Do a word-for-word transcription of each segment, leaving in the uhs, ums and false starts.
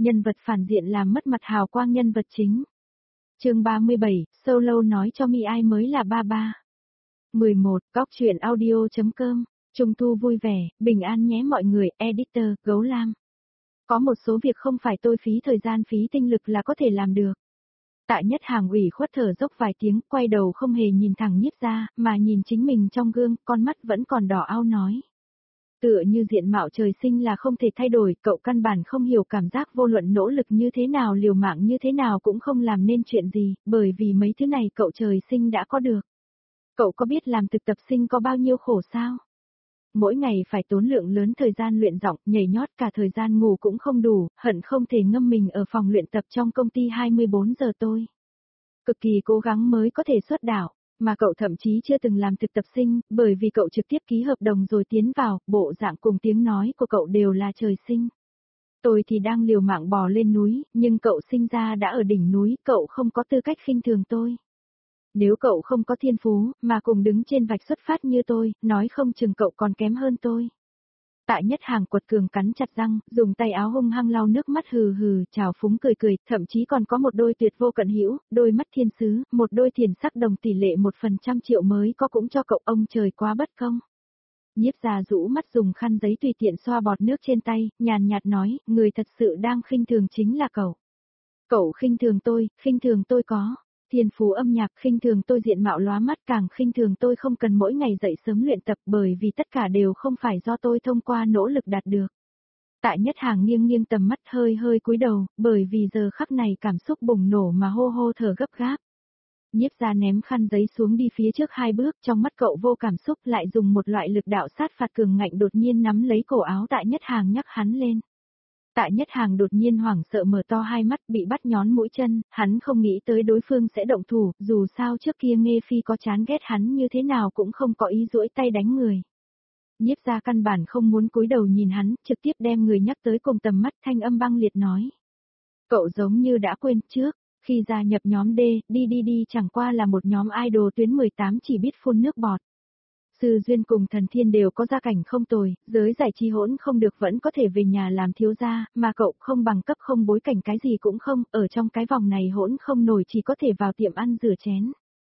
Nhân vật phản diện làm mất mặt hào quang nhân vật chính. Chương ba mươi bảy, Solo nói cho Mi ai mới là ba ba. mười một, Góc truyện audio.com. Trung thu vui vẻ, bình an nhé mọi người, editor, Gấu Lam. Có một số việc không phải tôi phí thời gian phí tinh lực là có thể làm được. Tạ Nhất Hàng ủy khuất thở dốc vài tiếng, quay đầu không hề nhìn thẳng Nhiếp Gia, mà nhìn chính mình trong gương, con mắt vẫn còn đỏ ao nói. Tựa như diện mạo trời sinh là không thể thay đổi, cậu căn bản không hiểu cảm giác vô luận nỗ lực như thế nào, liều mạng như thế nào cũng không làm nên chuyện gì, bởi vì mấy thứ này cậu trời sinh đã có được. Cậu có biết làm thực tập sinh có bao nhiêu khổ sao? Mỗi ngày phải tốn lượng lớn thời gian luyện giọng, nhảy nhót, cả thời gian ngủ cũng không đủ, hận không thể ngâm mình ở phòng luyện tập trong công ty hai mươi bốn giờ tôi. Cực kỳ cố gắng mới có thể xuất đạo, mà cậu thậm chí chưa từng làm thực tập sinh, bởi vì cậu trực tiếp ký hợp đồng rồi tiến vào, bộ dạng cùng tiếng nói của cậu đều là trời sinh. Tôi thì đang liều mạng bò lên núi, nhưng cậu sinh ra đã ở đỉnh núi, cậu không có tư cách khinh thường tôi. Nếu cậu không có thiên phú, mà cùng đứng trên vạch xuất phát như tôi, nói không chừng cậu còn kém hơn tôi. Tạ Nhất Hàng quật cường cắn chặt răng, dùng tay áo hung hăng lau nước mắt hừ hừ, trào phúng cười cười, thậm chí còn có một đôi tuyệt vô cận hữu, đôi mắt thiên sứ, một đôi thiền sắc đồng tỷ lệ một phần trăm triệu mới có cũng cho cậu, ông trời quá bất công. Nhiếp Gia rũ mắt dùng khăn giấy tùy tiện xoa bọt nước trên tay, nhàn nhạt nói, người thật sự đang khinh thường chính là cậu. Cậu khinh thường tôi, khinh thường tôi có. Thiên phú âm nhạc, khinh thường tôi diện mạo lóa mắt, càng khinh thường tôi không cần mỗi ngày dậy sớm luyện tập, bởi vì tất cả đều không phải do tôi thông qua nỗ lực đạt được. Tạ Nhất Hàng nghiêng nghiêng tầm mắt, hơi hơi cúi đầu, bởi vì giờ khắc này cảm xúc bùng nổ mà hô hô thở gấp gáp. Nhiếp Gia ném khăn giấy xuống đi phía trước hai bước, trong mắt cậu vô cảm xúc, lại dùng một loại lực đạo sát phạt cường ngạnh đột nhiên nắm lấy cổ áo Tạ Nhất Hàng nhắc hắn lên. Tạ Nhất Hàng đột nhiên hoảng sợ mở to hai mắt, bị bắt nhón mũi chân, hắn không nghĩ tới đối phương sẽ động thủ, dù sao trước kia Nghê Phi có chán ghét hắn như thế nào cũng không có ý duỗi tay đánh người. Nhiếp Gia căn bản không muốn cúi đầu nhìn hắn, trực tiếp đem người nhắc tới cùng tầm mắt, thanh âm băng liệt nói. Cậu giống như đã quên trước, khi gia nhập nhóm D, đi đi đi chẳng qua là một nhóm idol tuyến mười tám chỉ biết phun nước bọt. Sư Duyên cùng Thần Thiên đều có gia cảnh không tồi, giới giải trí hỗn không được vẫn có thể về nhà làm thiếu gia, mà cậu không bằng cấp không bối cảnh cái gì cũng không, ở trong cái vòng này hỗn không nổi chỉ có thể vào tiệm ăn rửa chén.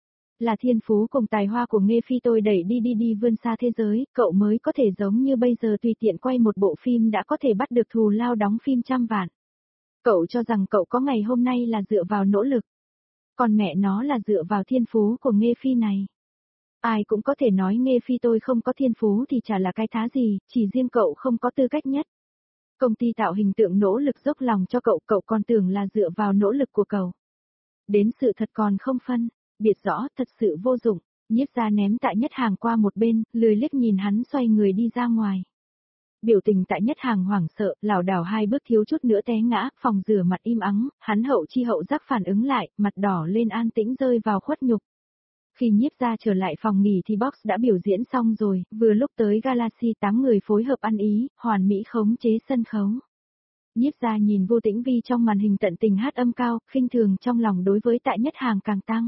Là thiên phú cùng tài hoa của Nghê Phi tôi đẩy đi đi đi vươn xa thế giới, cậu mới có thể giống như bây giờ tùy tiện quay một bộ phim đã có thể bắt được thù lao đóng phim trăm vạn. Cậu cho rằng cậu có ngày hôm nay là dựa vào nỗ lực, còn mẹ nó là dựa vào thiên phú của Nghê Phi này. Ai cũng có thể nói Nghê Phi tôi không có thiên phú thì chả là cái thá gì, chỉ riêng cậu không có tư cách nhất. Công ty tạo hình tượng nỗ lực dốc lòng cho cậu, cậu còn tưởng là dựa vào nỗ lực của cậu. Đến sự thật còn không phân, biệt rõ thật sự vô dụng, Nhiếp Gia ném Tạ Nhất Hàng qua một bên, lười liếc nhìn hắn xoay người đi ra ngoài. Biểu tình Tạ Nhất Hàng hoảng sợ, lảo đảo hai bước thiếu chút nữa té ngã, phòng rửa mặt im ắng, hắn hậu chi hậu giác phản ứng lại, mặt đỏ lên an tĩnh rơi vào khuất nhục. Khi Nhiếp Gia trở lại phòng nghỉ thì box đã biểu diễn xong rồi, vừa lúc tới Galaxy tám người phối hợp ăn ý, hoàn mỹ khống chế sân khấu. Nhiếp Gia nhìn Vô Tĩnh Vi trong màn hình tận tình hát âm cao, khinh thường trong lòng đối với Tạ Nhất Hàng càng tăng.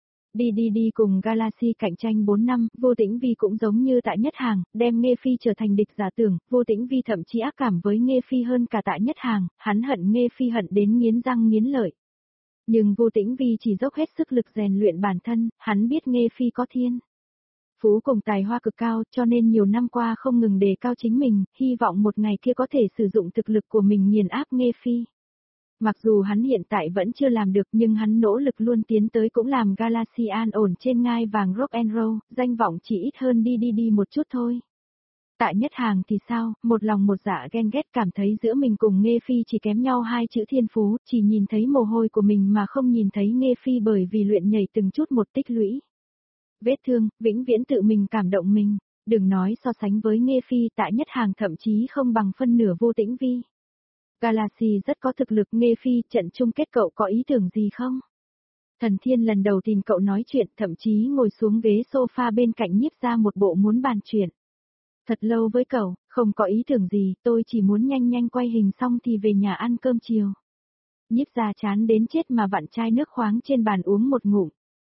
Đi đi đi cùng Galaxy cạnh tranh bốn năm, Vô Tĩnh Vi cũng giống như Tạ Nhất Hàng, đem Nghê Phi trở thành địch giả tưởng, Vô Tĩnh Vi thậm chí ác cảm với Nghê Phi hơn cả Tạ Nhất Hàng, hắn hận Nghê Phi hận đến nghiến răng nghiến lợi. Nhưng Vô Tĩnh Vi chỉ dốc hết sức lực rèn luyện bản thân, hắn biết Nghê Phi có thiên phú cùng tài hoa cực cao, cho nên nhiều năm qua không ngừng đề cao chính mình, hy vọng một ngày kia có thể sử dụng thực lực của mình nghiền áp Nghê Phi. Mặc dù hắn hiện tại vẫn chưa làm được nhưng hắn nỗ lực luôn tiến tới cũng làm Galaxy an ổn trên ngai vàng rock and roll, danh vọng chỉ ít hơn đi đi đi một chút thôi. Tạ Nhất Hàng thì sao, một lòng một dạ ghen ghét cảm thấy giữa mình cùng Nghê Phi chỉ kém nhau hai chữ thiên phú, chỉ nhìn thấy mồ hôi của mình mà không nhìn thấy Nghê Phi bởi vì luyện nhảy từng chút một tích lũy. Vết thương, vĩnh viễn tự mình cảm động mình, đừng nói so sánh với Nghê Phi, Tạ Nhất Hàng thậm chí không bằng phân nửa Vô Tĩnh Vi. Galaxy rất có thực lực, Nghê Phi, trận chung kết cậu có ý tưởng gì không? Thần Thiên lần đầu tìm cậu nói chuyện, thậm chí ngồi xuống ghế sofa bên cạnh Nhiếp Gia một bộ muốn bàn chuyện. Thật lâu với cậu, không có ý tưởng gì, tôi chỉ muốn nhanh nhanh quay hình xong thì về nhà ăn cơm chiều. Nhiếp Gia chán đến chết mà vặn chai nước khoáng trên bàn uống một ngụm.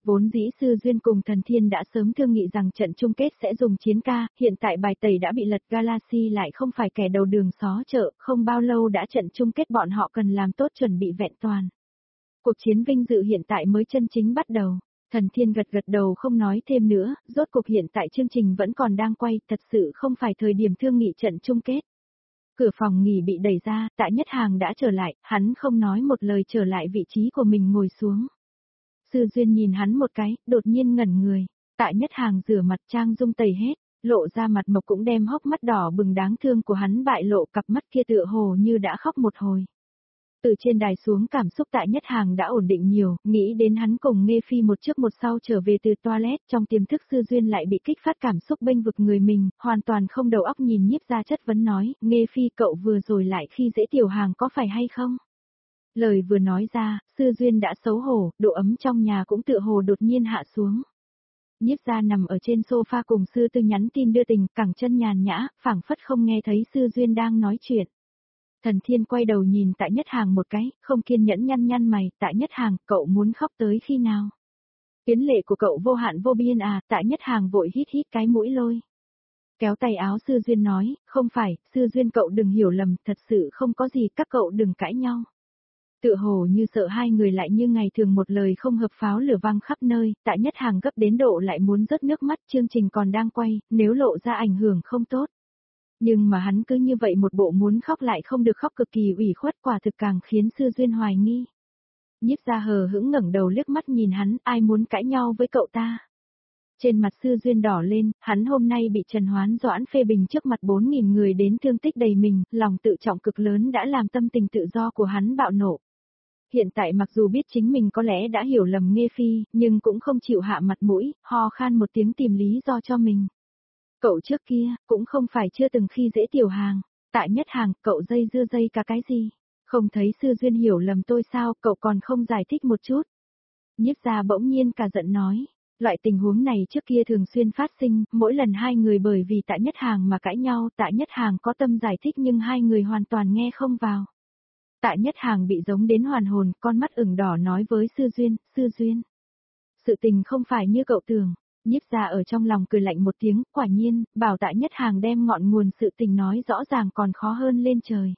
Vốn dĩ Sư Duyên cùng Thần Thiên đã sớm thương nghị rằng trận chung kết sẽ dùng chiến ca, hiện tại bài tẩy đã bị lật, Galaxy lại không phải kẻ đầu đường xó chợ, không bao lâu đã trận chung kết, bọn họ cần làm tốt chuẩn bị vẹn toàn. Cuộc chiến vinh dự hiện tại mới chân chính bắt đầu. Thần Thiên gật gật đầu không nói thêm nữa, rốt cuộc hiện tại chương trình vẫn còn đang quay, thật sự không phải thời điểm thương nghị trận chung kết. Cửa phòng nghỉ bị đẩy ra, Tạ Nhất Hàng đã trở lại, hắn không nói một lời trở lại vị trí của mình ngồi xuống. Sư Duyên nhìn hắn một cái, đột nhiên ngẩn người. Tạ Nhất Hàng rửa mặt trang dung tẩy hết, lộ ra mặt mộc cũng đem hốc mắt đỏ bừng đáng thương của hắn bại lộ, cặp mắt kia tựa hồ như đã khóc một hồi. Từ trên đài xuống cảm xúc Tạ Nhất Hàng đã ổn định nhiều, nghĩ đến hắn cùng Nghê Phi một trước một sau trở về từ toilet, trong tiềm thức Sư Duyên lại bị kích phát cảm xúc bênh vực người mình, hoàn toàn không đầu óc, nhìn Nhiếp Gia chất vấn nói, Nghê Phi cậu vừa rồi lại khi dễ Tiểu Hàng có phải hay không? Lời vừa nói ra, Sư Duyên đã xấu hổ, độ ấm trong nhà cũng tựa hồ đột nhiên hạ xuống. Nhiếp Gia nằm ở trên sofa cùng Sư Tư nhắn tin đưa tình, cẳng chân nhàn nhã, phảng phất không nghe thấy Sư Duyên đang nói chuyện. Thần Thiên quay đầu nhìn Tạ Nhất Hàng một cái, không kiên nhẫn nhăn nhăn mày, Tạ Nhất Hàng, cậu muốn khóc tới khi nào? Tiến lệ của cậu vô hạn vô biên à, Tạ Nhất Hàng vội hít hít cái mũi lôi. Kéo tay áo Sư Duyên nói, không phải, Sư Duyên cậu đừng hiểu lầm, thật sự không có gì, các cậu đừng cãi nhau. Tựa hồ như sợ hai người lại như ngày thường một lời không hợp pháo lửa vang khắp nơi, Tạ Nhất Hàng gấp đến độ lại muốn rớt nước mắt, chương trình còn đang quay, nếu lộ ra ảnh hưởng không tốt. Nhưng mà hắn cứ như vậy một bộ muốn khóc lại không được khóc, cực kỳ ủy khuất, quả thực càng khiến Sư Duyên hoài nghi. Nhiếp Gia hờ hững ngẩng đầu liếc mắt nhìn hắn, ai muốn cãi nhau với cậu ta. Trên mặt Sư Duyên đỏ lên, hắn hôm nay bị Trần Hoán Doãn phê bình trước mặt bốn nghìn người đến thương tích đầy mình, lòng tự trọng cực lớn đã làm tâm tình tự do của hắn bạo nộ. Hiện tại mặc dù biết chính mình có lẽ đã hiểu lầm Nghê Phi, nhưng cũng không chịu hạ mặt mũi, ho khan một tiếng tìm lý do cho mình. Cậu trước kia, cũng không phải chưa từng khi dễ Tiểu Hàng. Tạ Nhất Hàng, cậu dây dưa dây cả cái gì? Không thấy Sư Duyên hiểu lầm tôi sao, cậu còn không giải thích một chút. Nhiếp Gia bỗng nhiên cả giận nói, loại tình huống này trước kia thường xuyên phát sinh, mỗi lần hai người bởi vì Tạ Nhất Hàng mà cãi nhau, Tạ Nhất Hàng có tâm giải thích nhưng hai người hoàn toàn nghe không vào. Tạ Nhất Hàng bị giống đến hoàn hồn, con mắt ửng đỏ nói với Sư Duyên, Sư Duyên. Sự tình không phải như cậu tưởng. Nhiếp Gia ở trong lòng cười lạnh một tiếng, quả nhiên, bảo Tạ Nhất Hàng đem ngọn nguồn sự tình nói rõ ràng còn khó hơn lên trời.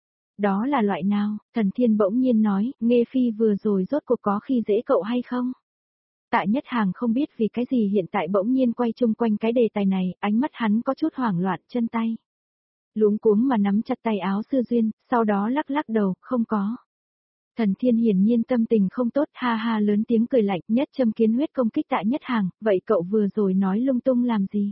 Đó là loại nào? Thần Thiên bỗng nhiên nói, Nghê Phi vừa rồi rốt cuộc có khi dễ cậu hay không? Tạ Nhất Hàng không biết vì cái gì hiện tại bỗng nhiên quay chung quanh cái đề tài này, ánh mắt hắn có chút hoảng loạn, chân tay. Luống cuống mà nắm chặt tay áo Sư Duyên, sau đó lắc lắc đầu, không có. Thần Thiên hiển nhiên tâm tình không tốt, ha ha lớn tiếng cười lạnh, nhất châm kiến huyết công kích Tạ Nhất Hàng, vậy cậu vừa rồi nói lung tung làm gì?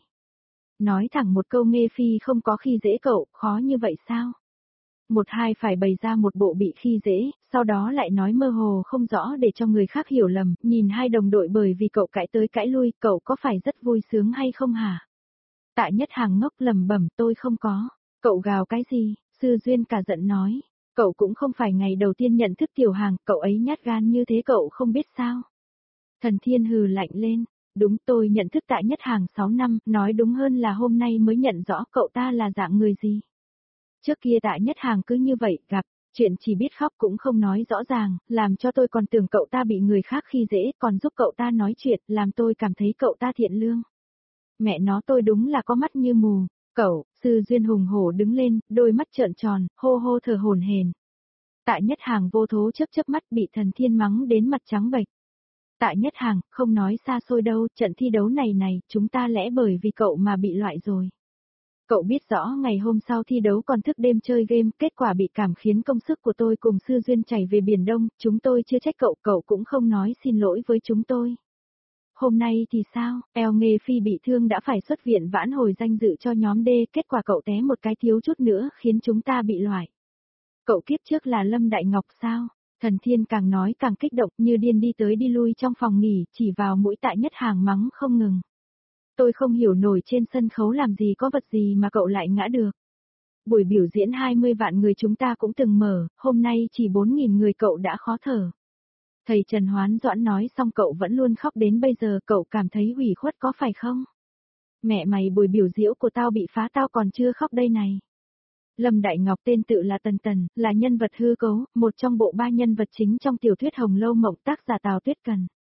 Nói thẳng một câu Nghê Phi không có khi dễ cậu, khó như vậy sao? Một hai phải bày ra một bộ bị khi dễ, sau đó lại nói mơ hồ không rõ để cho người khác hiểu lầm, nhìn hai đồng đội bởi vì cậu cãi tới cãi lui, cậu có phải rất vui sướng hay không hả? Tạ Nhất Hàng ngốc lầm bẩm, tôi không có. Cậu gào cái gì? Sư Duyên cả giận nói. Cậu cũng không phải ngày đầu tiên nhận thức Tiểu Hàng, cậu ấy nhát gan như thế cậu không biết sao. Thần Thiên hừ lạnh lên, đúng tôi nhận thức Tạ Nhất Hàng sáu năm, nói đúng hơn là hôm nay mới nhận rõ cậu ta là dạng người gì. Trước kia Tạ Nhất Hàng cứ như vậy, gặp, chuyện chỉ biết khóc cũng không nói rõ ràng, làm cho tôi còn tưởng cậu ta bị người khác khi dễ, còn giúp cậu ta nói chuyện, làm tôi cảm thấy cậu ta thiện lương. Mẹ nó tôi đúng là có mắt như mù. Cậu, Sư Duyên hùng hổ đứng lên, đôi mắt trợn tròn, hô hô thở hổn hển. Tạ Nhất Hàng vô thố chớp chớp mắt bị Thần Thiên mắng đến mặt trắng bệch. Tạ Nhất Hàng, không nói xa xôi đâu, trận thi đấu này này, chúng ta lẽ bởi vì cậu mà bị loại rồi. Cậu biết rõ ngày hôm sau thi đấu còn thức đêm chơi game, kết quả bị cảm khiến công sức của tôi cùng Sư Duyên chảy về Biển Đông, chúng tôi chưa trách cậu, cậu cũng không nói xin lỗi với chúng tôi. Hôm nay thì sao, eo Nghê Phi bị thương đã phải xuất viện vãn hồi danh dự cho nhóm D, kết quả cậu té một cái thiếu chút nữa khiến chúng ta bị loại. Cậu kiếp trước là Lâm Đại Ngọc sao? Thần Thiên càng nói càng kích động như điên đi tới đi lui trong phòng nghỉ, chỉ vào mũi Tạ Nhất Hàng mắng không ngừng. Tôi không hiểu nổi trên sân khấu làm gì có vật gì mà cậu lại ngã được. Buổi biểu diễn hai mươi vạn người chúng ta cũng từng mở, hôm nay chỉ bốn nghìn người cậu đã khó thở. Thầy Trần Hoán Doãn nói xong cậu vẫn luôn khóc đến bây giờ, cậu cảm thấy ủy khuất có phải không? Mẹ mày, buổi biểu diễn của tao bị phá tao còn chưa khóc đây này. Lâm Đại Ngọc tên tự là Tần Tần, là nhân vật hư cấu, một trong bộ ba nhân vật chính trong tiểu thuyết Hồng Lâu Mộng tác giả Tào Tuyết Cần.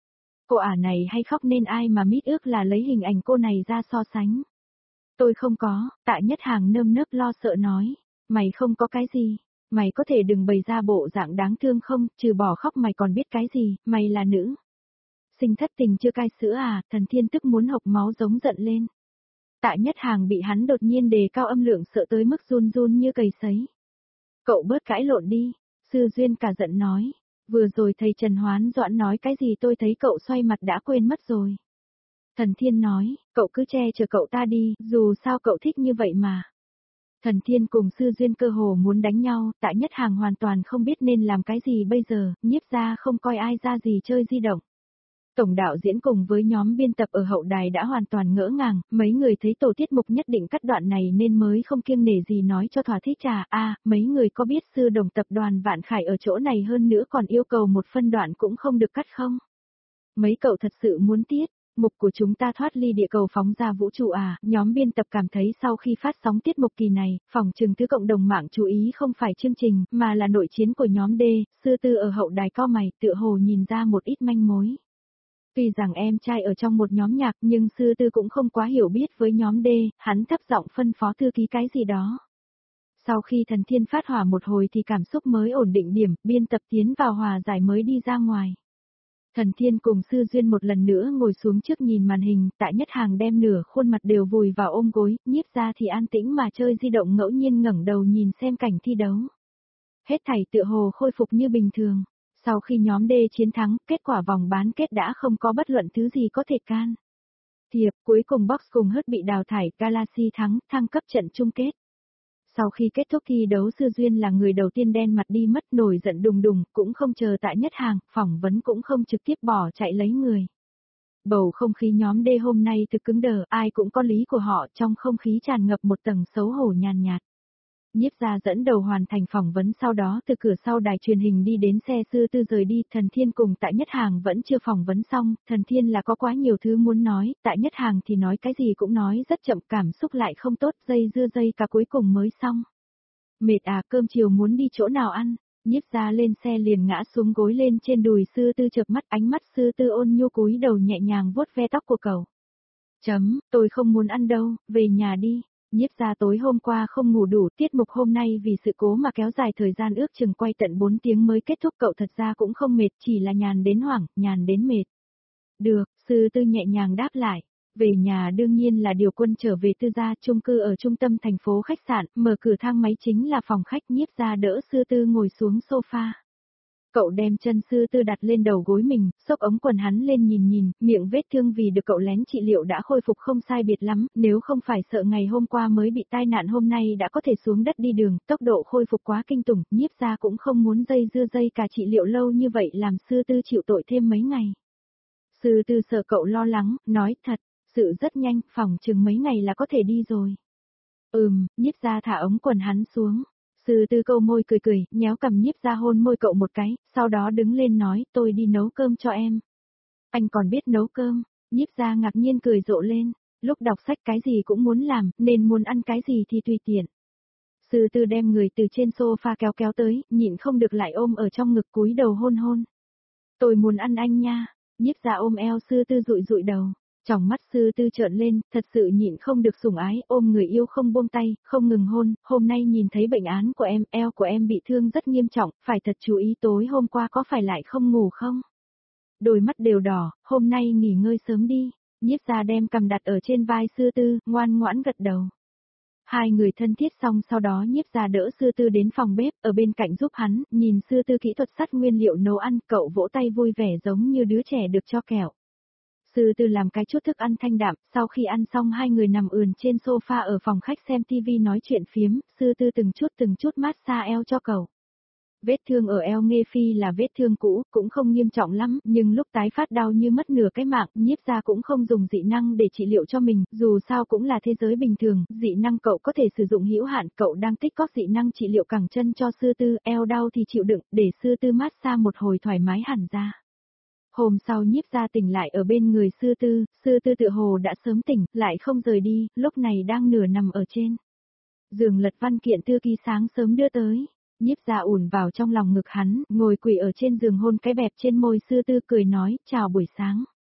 Cô ả này hay khóc nên ai mà mít ước là lấy hình ảnh cô này ra so sánh. Tôi không có, Tạ Nhất Hàng nơm nớp lo sợ nói. Mày không có cái gì, mày có thể đừng bày ra bộ dạng đáng thương không, trừ bỏ khóc mày còn biết cái gì, mày là nữ. Sinh thất tình chưa cai sữa à, Thần Thiên tức muốn hộc máu giống giận lên. Tạ Nhất Hàng bị hắn đột nhiên đề cao âm lượng sợ tới mức run run như cầy sấy. Cậu bớt cãi lộn đi, Sư Duyên cả giận nói. Vừa rồi thầy Trần Hoán Doãn nói cái gì tôi thấy cậu xoay mặt đã quên mất rồi. Thần Thiên nói, cậu cứ che chở cậu ta đi, dù sao cậu thích như vậy mà. Thần Thiên cùng Sư Duyên cơ hồ muốn đánh nhau, Tạ Nhất Hàng hoàn toàn không biết nên làm cái gì bây giờ, nhiếp ra không coi ai ra gì chơi di động. Tổng đạo diễn cùng với nhóm biên tập ở hậu đài đã hoàn toàn ngỡ ngàng, mấy người thấy tổ tiết mục nhất định cắt đoạn này nên mới không kiêng nể gì nói cho thỏa thích trà. A, mấy người có biết sư đồng tập đoàn Vạn Khải ở chỗ này hơn nữa còn yêu cầu một phân đoạn cũng không được cắt không? Mấy cậu thật sự muốn tiết, mục của chúng ta thoát ly địa cầu phóng ra vũ trụ à? Nhóm biên tập cảm thấy sau khi phát sóng tiết mục kỳ này, phòng trừng thứ cộng đồng mạng chú ý không phải chương trình, mà là nội chiến của nhóm D, Sư Tư ở hậu đài co mày, tựa hồ nhìn ra một ít manh mối. Tuy rằng em trai ở trong một nhóm nhạc nhưng Sư Tư cũng không quá hiểu biết với nhóm D, hắn thấp giọng phân phó thư ký cái gì đó. Sau khi Thần Thiên phát hỏa một hồi thì cảm xúc mới ổn định điểm, biên tập tiến vào hòa giải mới đi ra ngoài. Thần Thiên cùng Sư Duyên một lần nữa ngồi xuống trước nhìn màn hình, Tạ Nhất Hàng đem nửa khuôn mặt đều vùi vào ôm gối, nhiếp ra thì an tĩnh mà chơi di động ngẫu nhiên ngẩng đầu nhìn xem cảnh thi đấu. Hết thảy tựa hồ khôi phục như bình thường. Sau khi nhóm D chiến thắng, kết quả vòng bán kết đã không có bất luận thứ gì có thể can thiệp, cuối cùng Box cùng Hớt bị đào thải, Galaxy thắng, thăng cấp trận chung kết. Sau khi kết thúc thi đấu Sư Duyên là người đầu tiên đen mặt đi mất, nổi giận đùng đùng, cũng không chờ Tạ Nhất Hàng, phỏng vấn cũng không trực tiếp bỏ chạy lấy người. Bầu không khí nhóm D hôm nay thực cứng đờ, ai cũng có lý của họ, trong không khí tràn ngập một tầng xấu hổ nhàn nhạt. Nhiếp gia dẫn đầu hoàn thành phỏng vấn, sau đó từ cửa sau đài truyền hình đi đến xe Sư Tư rời đi. Thần Thiên cùng Tạ Nhất Hàng vẫn chưa phỏng vấn xong, Thần Thiên là có quá nhiều thứ muốn nói, Tạ Nhất Hàng thì nói cái gì cũng nói rất chậm, cảm xúc lại không tốt, dây dưa dây cả cuối cùng mới xong. Mệt à, cơm chiều muốn đi chỗ nào ăn? Nhiếp gia lên xe liền ngã xuống gối lên trên đùi Sư Tư, chợp mắt, ánh mắt Sư Tư ôn nhu cúi đầu nhẹ nhàng vuốt ve tóc của cậu. Chấm, tôi không muốn ăn đâu, về nhà đi. Nhiếp gia tối hôm qua không ngủ đủ, tiết mục hôm nay vì sự cố mà kéo dài thời gian, ước chừng quay tận bốn tiếng mới kết thúc. Cậu thật ra cũng không mệt, chỉ là nhàn đến hoảng, nhàn đến mệt. Được, Sư Tư nhẹ nhàng đáp lại. Về nhà đương nhiên là điều quân trở về Tư gia, chung cư ở trung tâm thành phố, khách sạn, mở cửa thang máy chính là phòng khách. Nhiếp gia đỡ Sư Tư ngồi xuống sofa. Cậu đem chân Sư Tư đặt lên đầu gối mình, xốc ống quần hắn lên nhìn nhìn, miệng vết thương vì được cậu lén trị liệu đã khôi phục không sai biệt lắm, nếu không phải sợ ngày hôm qua mới bị tai nạn hôm nay đã có thể xuống đất đi đường, tốc độ khôi phục quá kinh tủng, nhiếp gia cũng không muốn dây dưa dây cả trị liệu lâu như vậy làm Sư Tư chịu tội thêm mấy ngày. Sư Tư sợ cậu lo lắng, nói thật, sự rất nhanh, phòng chừng mấy ngày là có thể đi rồi. Ừm, nhiếp gia thả ống quần hắn xuống. Sư Tư câu môi cười cười, nhéo cằm nhiếp gia hôn môi cậu một cái, sau đó đứng lên nói, tôi đi nấu cơm cho em. Anh còn biết nấu cơm, nhiếp gia ngạc nhiên cười rộ lên, lúc đọc sách cái gì cũng muốn làm, nên muốn ăn cái gì thì tùy tiện. Sư Tư đem người từ trên sofa kéo kéo tới, nhịn không được lại ôm ở trong ngực cúi đầu hôn hôn. Tôi muốn ăn anh nha, nhiếp gia ôm eo Sư Tư dụi dụi đầu. Trong mắt Sư Tư trợn lên, thật sự nhịn không được sủng ái, ôm người yêu không buông tay, không ngừng hôn. Hôm nay nhìn thấy bệnh án của em, eo của em bị thương rất nghiêm trọng, phải thật chú ý, tối hôm qua có phải lại không ngủ không? Đôi mắt đều đỏ, hôm nay nghỉ ngơi sớm đi. Nhiếp gia đem cằm đặt ở trên vai Sư Tư, ngoan ngoãn gật đầu. Hai người thân thiết xong, sau đó nhiếp gia đỡ Sư Tư đến phòng bếp, ở bên cạnh giúp hắn, nhìn Sư Tư kỹ thuật sắt nguyên liệu nấu ăn, cậu vỗ tay vui vẻ giống như đứa trẻ được cho kẹo. Sư Tư làm cái chút thức ăn thanh đạm, sau khi ăn xong hai người nằm ườn trên sofa ở phòng khách xem tivi nói chuyện phiếm, Sư Tư từng chút từng chút massage eo cho cậu. Vết thương ở eo Nghê Phi là vết thương cũ, cũng không nghiêm trọng lắm, nhưng lúc tái phát đau như mất nửa cái mạng, nhiếp gia cũng không dùng dị năng để trị liệu cho mình, dù sao cũng là thế giới bình thường, dị năng cậu có thể sử dụng hữu hạn, cậu đang tích cóp dị năng trị liệu cẳng chân cho Sư Tư, eo đau thì chịu đựng, để Sư Tư massage một hồi thoải mái hẳn ra. Hôm sau nhiếp gia tỉnh lại ở bên người Sư Tư, Sư Tư tự hồ đã sớm tỉnh, lại không rời đi, lúc này đang nửa nằm ở trên giường lật văn kiện thư ký sáng sớm đưa tới. Nhiếp gia ủn vào trong lòng ngực hắn, ngồi quỳ ở trên giường hôn cái bẹp trên môi Sư Tư, cười nói, chào buổi sáng.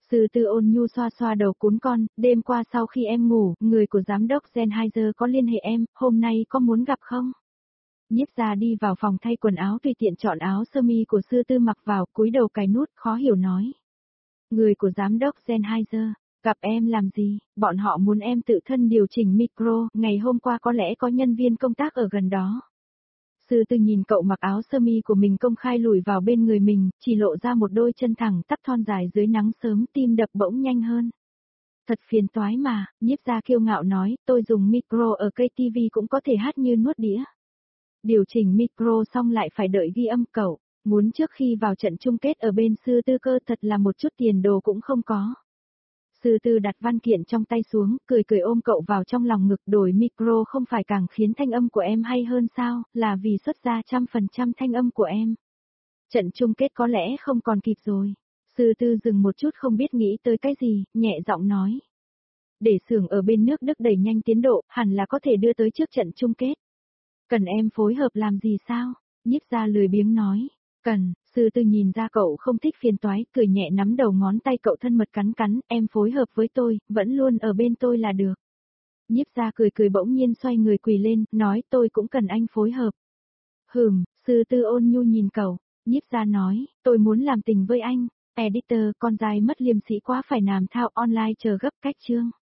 Sư Tư ôn nhu xoa xoa đầu cún con, đêm qua sau khi em ngủ, người của giám đốc Sennheiser có liên hệ em, hôm nay có muốn gặp không? Nhiếp gia đi vào phòng thay quần áo tùy tiện chọn áo sơ mi của Sư Tư mặc vào, cúi đầu cài nút, khó hiểu nói. Người của giám đốc Sennheiser, gặp em làm gì, bọn họ muốn em tự thân điều chỉnh micro, ngày hôm qua có lẽ có nhân viên công tác ở gần đó. Sư Tư nhìn cậu mặc áo sơ mi của mình công khai lùi vào bên người mình, chỉ lộ ra một đôi chân thẳng tắp thon dài dưới nắng sớm, tim đập bỗng nhanh hơn. Thật phiền toái mà, Nhiếp gia kiêu ngạo nói, tôi dùng micro ở cây ti vi cũng có thể hát như nuốt đĩa. Điều chỉnh micro xong lại phải đợi ghi âm cậu, muốn trước khi vào trận chung kết ở bên Sư Tư cơ thật là một chút tiền đồ cũng không có. Sư Tư đặt văn kiện trong tay xuống, cười cười ôm cậu vào trong lòng ngực, đổi micro không phải càng khiến thanh âm của em hay hơn sao, là vì xuất ra trăm phần trăm thanh âm của em. Trận chung kết có lẽ không còn kịp rồi. Sư Tư dừng một chút không biết nghĩ tới cái gì, nhẹ giọng nói. Để xưởng ở bên nước Đức đẩy nhanh tiến độ, hẳn là có thể đưa tới trước trận chung kết. Cần em phối hợp làm gì sao? Nhiếp gia lười biếng nói. Cần, Sư Tư nhìn ra cậu không thích phiền toái, cười nhẹ nắm đầu ngón tay cậu thân mật cắn cắn, em phối hợp với tôi, vẫn luôn ở bên tôi là được. Nhiếp gia cười cười bỗng nhiên xoay người quỳ lên, nói tôi cũng cần anh phối hợp. Hừm, Sư Tư ôn nhu nhìn cậu, Nhiếp gia nói, tôi muốn làm tình với anh. Editor, con dai mất liêm sĩ quá phải làm thao online chờ gấp cách chương.